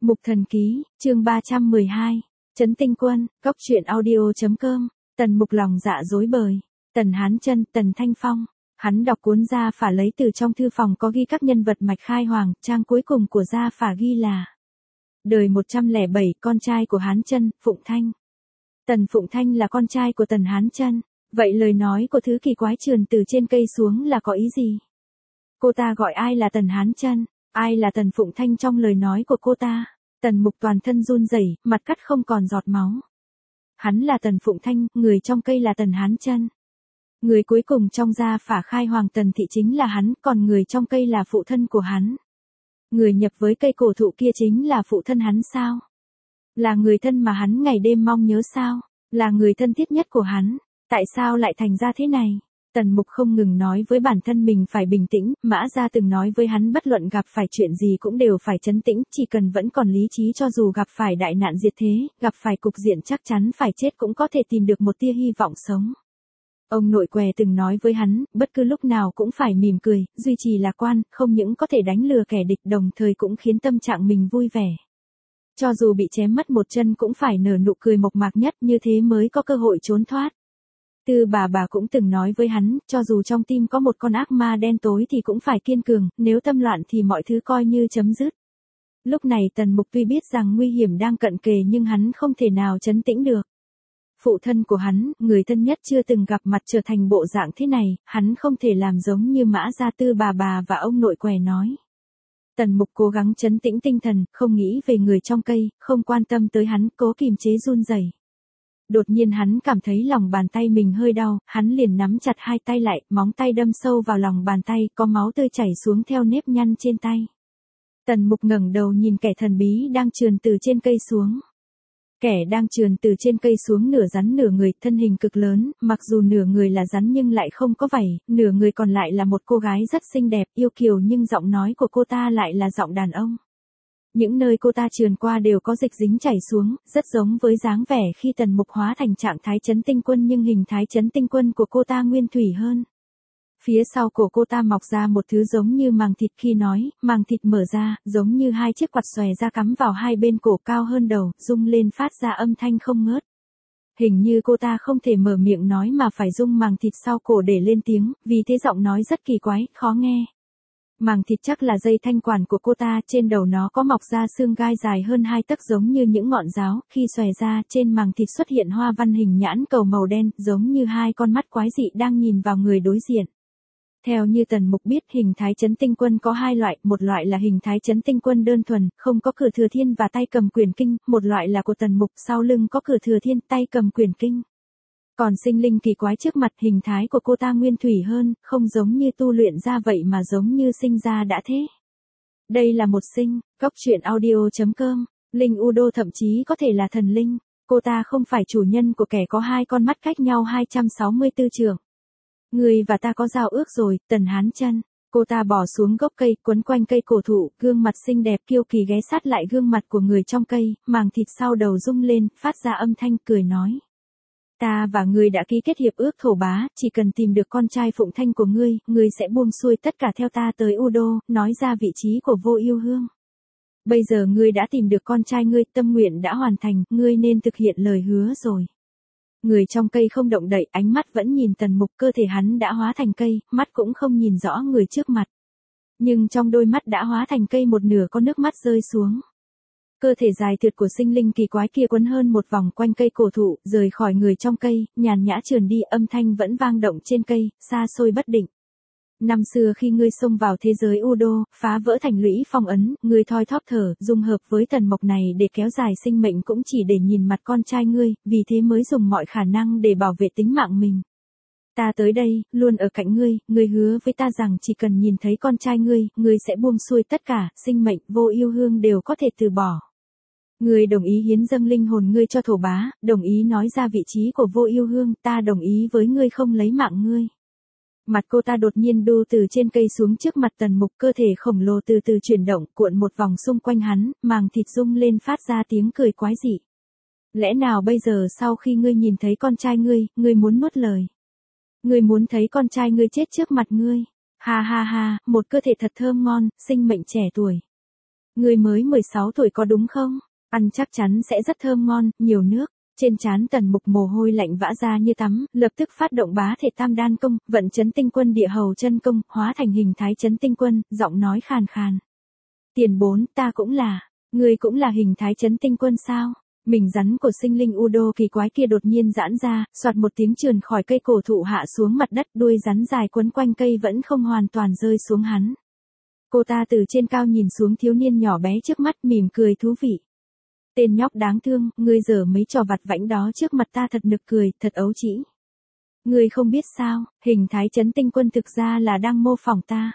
Mục Thần Ký, chương 312, Trấn Tinh Quân, Cốc truyện audio.com, Tần Mục lòng dạ rối bời, Tần Hán Chân, Tần Thanh Phong. Hắn đọc cuốn gia phả lấy từ trong thư phòng có ghi các nhân vật mạch khai hoàng, trang cuối cùng của gia phả ghi là đời 107 con trai của Hán Chân, Phụng Thanh. Tần Phụng Thanh là con trai của Tần Hán Chân, vậy lời nói của thứ kỳ quái trườn từ trên cây xuống là có ý gì? Cô ta gọi ai là Tần Hán Chân, ai là Tần Phụng Thanh trong lời nói của cô ta? Tần Mục toàn thân run rẩy, mặt cắt không còn giọt máu. Hắn là Tần Phụng Thanh, người trong cây là Tần Hán Chân. Người cuối cùng trong gia phả khai hoàng Tần thị chính là hắn, còn người trong cây là phụ thân của hắn. Người nhập với cây cổ thụ kia chính là phụ thân hắn sao? Là người thân mà hắn ngày đêm mong nhớ sao? Là người thân thiết nhất của hắn. Tại sao lại thành ra thế này? Tần Mục không ngừng nói với bản thân mình phải bình tĩnh, Mã Gia từng nói với hắn bất luận gặp phải chuyện gì cũng đều phải trấn tĩnh, chỉ cần vẫn còn lý trí cho dù gặp phải đại nạn diệt thế, gặp phải cục diện chắc chắn phải chết cũng có thể tìm được một tia hy vọng sống. Ông nội què từng nói với hắn, bất cứ lúc nào cũng phải mỉm cười, duy trì lạc quan, không những có thể đánh lừa kẻ địch đồng thời cũng khiến tâm trạng mình vui vẻ. Cho dù bị chém mất một chân cũng phải nở nụ cười mộc mạc nhất, như thế mới có cơ hội trốn thoát. Tư bà cũng từng nói với hắn, cho dù trong tim có một con ác ma đen tối thì cũng phải kiên cường, nếu tâm loạn thì mọi thứ coi như chấm dứt. Lúc này Tần Mục tuy biết rằng nguy hiểm đang cận kề nhưng hắn không thể nào trấn tĩnh được. Phụ thân của hắn, người thân nhất chưa từng gặp mặt trở thành bộ dạng thế này, hắn không thể làm giống như Mã Gia Tư bà và ông nội què nói. Tần Mục cố gắng trấn tĩnh tinh thần, không nghĩ về người trong cây, không quan tâm tới hắn, cố kìm chế run rẩy. Đột nhiên hắn cảm thấy lòng bàn tay mình hơi đau, hắn liền nắm chặt hai tay lại, móng tay đâm sâu vào lòng bàn tay, có máu tươi chảy xuống theo nếp nhăn trên tay. Tần Mục ngẩng đầu nhìn kẻ thần bí đang trườn từ trên cây xuống. Kẻ đang trườn từ trên cây xuống nửa rắn nửa người, thân hình cực lớn, mặc dù nửa người là rắn nhưng lại không có vảy, nửa người còn lại là một cô gái rất xinh đẹp, yêu kiều nhưng giọng nói của cô ta lại là giọng đàn ông. Những nơi cô ta trườn qua đều có dịch dính chảy xuống, rất giống với dáng vẻ khi Tần Mục hóa thành trạng thái Trấn Tinh Quân nhưng hình thái Trấn Tinh Quân của cô ta nguyên thủy hơn. Phía sau cổ cô ta mọc ra một thứ giống như màng thịt, khi nói, màng thịt mở ra, giống như hai chiếc quạt xòe ra cắm vào hai bên cổ cao hơn đầu, rung lên phát ra âm thanh không ngớt. Hình như cô ta không thể mở miệng nói mà phải rung màng thịt sau cổ để lên tiếng, vì thế giọng nói rất kỳ quái, khó nghe. Màng thịt chắc là dây thanh quản của cô ta, trên đầu nó có mọc ra xương gai dài hơn 2 tấc giống như những ngọn giáo, khi xòe ra, trên màng thịt xuất hiện hoa văn hình nhãn cầu màu đen, giống như hai con mắt quái dị đang nhìn vào người đối diện. Theo như Tần Mục biết, hình thái Trấn Tinh Quân có hai loại, một loại là hình thái Trấn Tinh Quân đơn thuần, không có Cửa Thừa Thiên và tay cầm quyền kinh, một loại là của Tần Mục, sau lưng có Cửa Thừa Thiên, tay cầm quyền kinh. Còn sinh linh kỳ quái trước mặt, hình thái của cô ta nguyên thủy hơn, không giống như tu luyện ra vậy mà giống như sinh ra đã thế. Đây là một sinh, Cốc truyện audio.com, linh Udo thậm chí có thể là thần linh, cô ta không phải chủ nhân của kẻ có hai con mắt cách nhau 264 trượng. Người và ta có giao ước rồi, Tần Hán Chân. Cô ta bỏ xuống gốc cây, quấn quanh cây cổ thụ, gương mặt xinh đẹp kiêu kỳ ghé sát lại gương mặt của người trong cây, màng thịt sau đầu rung lên, phát ra âm thanh cười nói. Ta và ngươi đã ký kết hiệp ước thổ bá, chỉ cần tìm được con trai Phụng Thanh của ngươi, ngươi sẽ buông xuôi tất cả theo ta tới Udo, nói ra vị trí của Vô Yêu Hương. Bây giờ ngươi đã tìm được con trai ngươi, tâm nguyện đã hoàn thành, ngươi nên thực hiện lời hứa rồi. Người trong cây không động đậy, ánh mắt vẫn nhìn Tần Mục, cơ thể hắn đã hóa thành cây, mắt cũng không nhìn rõ người trước mặt. Nhưng trong đôi mắt đã hóa thành cây một nửa có nước mắt rơi xuống. Cơ thể dài thượt của sinh linh kỳ quái kia quấn hơn một vòng quanh cây cổ thụ, rời khỏi người trong cây, nhàn nhã trườn đi, âm thanh vẫn vang động trên cây, xa xôi bất định. Năm xưa khi ngươi xông vào thế giới Udo, phá vỡ thành lũy phong ấn, ngươi thoi thóp thở, dung hợp với Tần Mộc này để kéo dài sinh mệnh cũng chỉ để nhìn mặt con trai ngươi, vì thế mới dùng mọi khả năng để bảo vệ tính mạng mình. Ta tới đây, luôn ở cạnh ngươi hứa với ta rằng chỉ cần nhìn thấy con trai ngươi sẽ buông xuôi tất cả, sinh mệnh, Vô Yêu Hương đều có thể từ bỏ. Ngươi đồng ý hiến dâng linh hồn ngươi cho thổ bá, đồng ý nói ra vị trí của Vô Yêu Hương, ta đồng ý với ngươi không lấy mạng ngươi. Mặt cô ta đột nhiên đu từ trên cây xuống trước mặt Tần Mục, cơ thể khổng lồ từ từ chuyển động, cuộn một vòng xung quanh hắn, màng thịt rung lên phát ra tiếng cười quái dị. Lẽ nào bây giờ sau khi ngươi nhìn thấy con trai ngươi muốn nuốt lời? Ngươi muốn thấy con trai ngươi chết trước mặt ngươi? Ha ha ha, một cơ thể thật thơm ngon, sinh mệnh trẻ tuổi. Ngươi mới 16 tuổi có đúng không? Ăn chắc chắn sẽ rất thơm ngon, nhiều nước. Trên trán Tần Mục mồ hôi lạnh vã ra như tắm, lập tức phát động bá thể tam đan công, vận chấn tinh quân địa hầu chân công, hóa thành hình thái chấn tinh quân, giọng nói khàn khàn. Tiền bối, ta cũng là, ngươi cũng là hình thái chấn tinh quân sao? Mình rắn của sinh linh Udo kỳ quái kia đột nhiên giãn ra, soạt một tiếng trườn khỏi cây cổ thụ hạ xuống mặt đất, đuôi rắn dài quấn quanh cây vẫn không hoàn toàn rơi xuống hắn. Cô ta từ trên cao nhìn xuống thiếu niên nhỏ bé trước mắt, mỉm cười thú vị. Tên nhóc đáng thương, ngươi giở mấy trò vặt vãnh đó trước mặt ta thật nực cười, thật ấu trĩ. Ngươi không biết sao, hình thái chấn tinh quân thực ra là đang mô phỏng ta.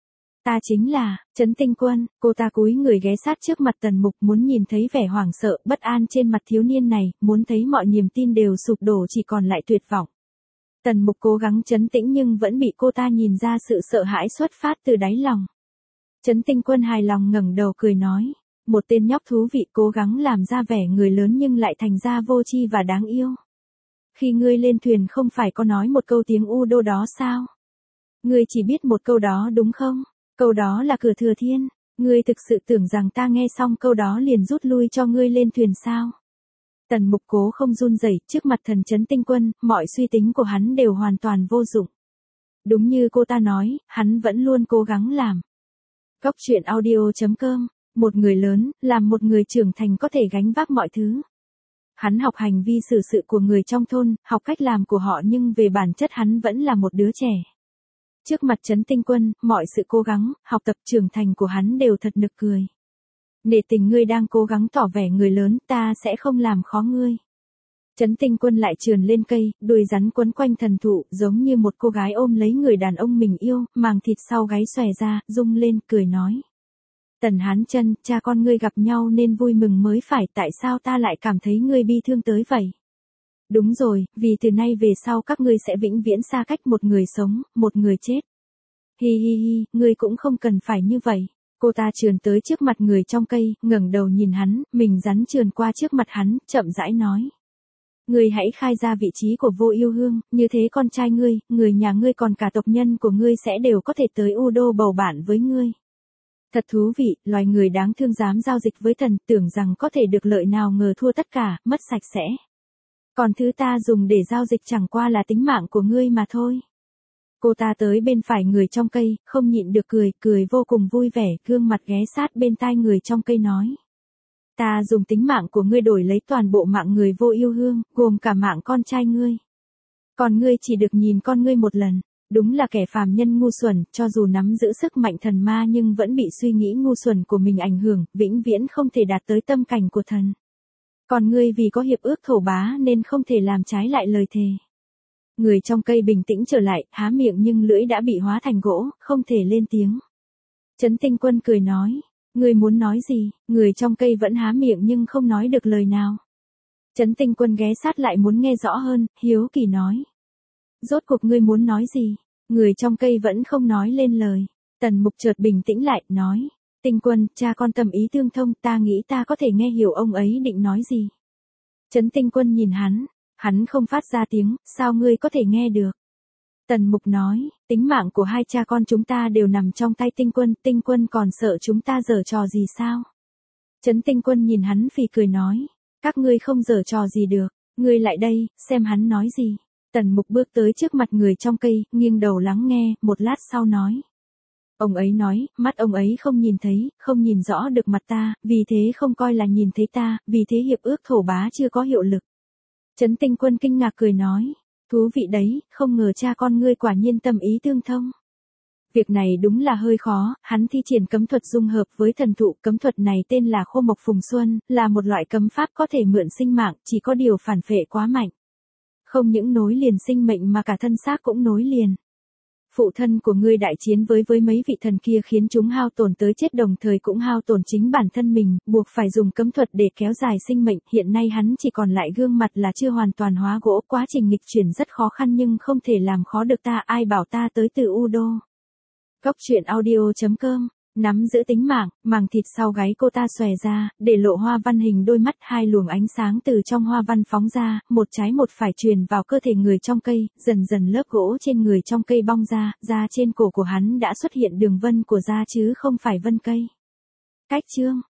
Ta chính là, chấn tinh quân. Cô ta cúi người ghé sát trước mặt Tần Mục, muốn nhìn thấy vẻ hoảng sợ, bất an trên mặt thiếu niên này, muốn thấy mọi niềm tin đều sụp đổ chỉ còn lại tuyệt vọng. Tần Mục cố gắng trấn tĩnh nhưng vẫn bị cô ta nhìn ra sự sợ hãi xuất phát từ đáy lòng. Chấn tinh quân hài lòng ngẩng đầu cười nói. Một tên nhóc thú vị cố gắng làm ra vẻ người lớn nhưng lại thành ra vô tri và đáng yêu. Khi ngươi lên thuyền không phải có nói một câu tiếng Udo đó sao? Ngươi chỉ biết một câu đó đúng không? Câu đó là cửa thừa thiên. Ngươi thực sự tưởng rằng ta nghe xong câu đó liền rút lui cho ngươi lên thuyền sao? Tần Mục cố không run rẩy trước mặt thần chấn tinh quân, mọi suy tính của hắn đều hoàn toàn vô dụng. Đúng như cô ta nói, hắn vẫn luôn cố gắng làm. Góc truyện audio.com. Một người lớn, làm một người trưởng thành có thể gánh vác mọi thứ. Hắn học hành vi xử sự của người trong thôn, học cách làm của họ nhưng về bản chất hắn vẫn là một đứa trẻ. Trước mặt chấn tinh quân, mọi sự cố gắng, học tập trưởng thành của hắn đều thật nực cười. Nể tình ngươi đang cố gắng tỏ vẻ người lớn, ta sẽ không làm khó ngươi. Chấn tinh quân lại trườn lên cây, đuôi rắn quấn quanh thần thụ, giống như một cô gái ôm lấy người đàn ông mình yêu, màng thịt sau gáy xòe ra, rung lên, cười nói. Tần Hán Chân, cha con ngươi gặp nhau nên vui mừng mới phải, tại sao ta lại cảm thấy ngươi bi thương tới vậy? Đúng rồi, vì từ nay về sau các ngươi sẽ vĩnh viễn xa cách, một người sống, một người chết. Hi hi hi, ngươi cũng không cần phải như vậy. Cô ta trườn tới trước mặt người trong cây, ngẩng đầu nhìn hắn, mình rắn trườn qua trước mặt hắn, chậm rãi nói. Ngươi hãy khai ra vị trí của Vô Yêu Hương, như thế con trai ngươi, người nhà ngươi còn cả tộc nhân của ngươi sẽ đều có thể tới Udo bầu bạn với ngươi. Thật thú vị, loài người đáng thương dám giao dịch với thần, tưởng rằng có thể được lợi nào ngờ thua tất cả, mất sạch sẽ. Còn thứ ta dùng để giao dịch chẳng qua là tính mạng của ngươi mà thôi. Cô ta tới bên phải người trong cây, không nhịn được cười, cười vô cùng vui vẻ, gương mặt ghé sát bên tai người trong cây nói. Ta dùng tính mạng của ngươi đổi lấy toàn bộ mạng người Vô Yêu Hương, gồm cả mạng con trai ngươi. Còn ngươi chỉ được nhìn con ngươi một lần. Đúng là kẻ phàm nhân ngu xuẩn, cho dù nắm giữ sức mạnh thần ma nhưng vẫn bị suy nghĩ ngu xuẩn của mình ảnh hưởng, vĩnh viễn không thể đạt tới tâm cảnh của thần. Còn ngươi vì có hiệp ước thổ bá nên không thể làm trái lại lời thề. Người trong cây bình tĩnh trở lại, há miệng nhưng lưỡi đã bị hóa thành gỗ, không thể lên tiếng. Chấn tinh quân cười nói, ngươi muốn nói gì? Người trong cây vẫn há miệng nhưng không nói được lời nào. Chấn tinh quân ghé sát lại muốn nghe rõ hơn, hiếu kỳ nói. Rốt cuộc ngươi muốn nói gì? Người trong cây vẫn không nói lên lời. Tần Mục chợt bình tĩnh lại, nói. Tinh quân, cha con tâm ý tương thông, ta nghĩ ta có thể nghe hiểu ông ấy định nói gì. Chấn tinh quân nhìn hắn không phát ra tiếng, sao ngươi có thể nghe được? Tần Mục nói, tính mạng của hai cha con chúng ta đều nằm trong tay tinh quân còn sợ chúng ta giở trò gì sao? Chấn tinh quân nhìn hắn phì cười nói, các ngươi không giở trò gì được, ngươi lại đây, xem hắn nói gì. Tần Mục bước tới trước mặt người trong cây, nghiêng đầu lắng nghe, một lát sau nói. Ông ấy nói, mắt ông ấy không nhìn thấy, không nhìn rõ được mặt ta, vì thế không coi là nhìn thấy ta, vì thế hiệp ước thổ bá chưa có hiệu lực. Chấn tinh quân kinh ngạc cười nói, thú vị đấy, không ngờ cha con ngươi quả nhiên tâm ý tương thông. Việc này đúng là hơi khó, hắn thi triển cấm thuật dung hợp với thần thụ, cấm thuật này tên là Khô Mộc Phùng Xuân, là một loại cấm pháp có thể mượn sinh mạng, chỉ có điều phản phệ quá mạnh. Không những nối liền sinh mệnh mà cả thân xác cũng nối liền. Phụ thân của ngươi đại chiến với mấy vị thần kia khiến chúng hao tổn tới chết, đồng thời cũng hao tổn chính bản thân mình, buộc phải dùng cấm thuật để kéo dài sinh mệnh, hiện nay hắn chỉ còn lại gương mặt là chưa hoàn toàn hóa gỗ, quá trình nghịch chuyển rất khó khăn nhưng không thể làm khó được ta, ai bảo ta tới từ Udo. Góc truyện audio.com. Nắm giữ tính mạng, màng thịt sau gáy cô ta xòe ra, để lộ hoa văn hình đôi mắt, hai luồng ánh sáng từ trong hoa văn phóng ra, một trái một phải truyền vào cơ thể người trong cây, dần dần lớp gỗ trên người trong cây bong ra, da trên cổ của hắn đã xuất hiện đường vân của da chứ không phải vân cây. Cách chương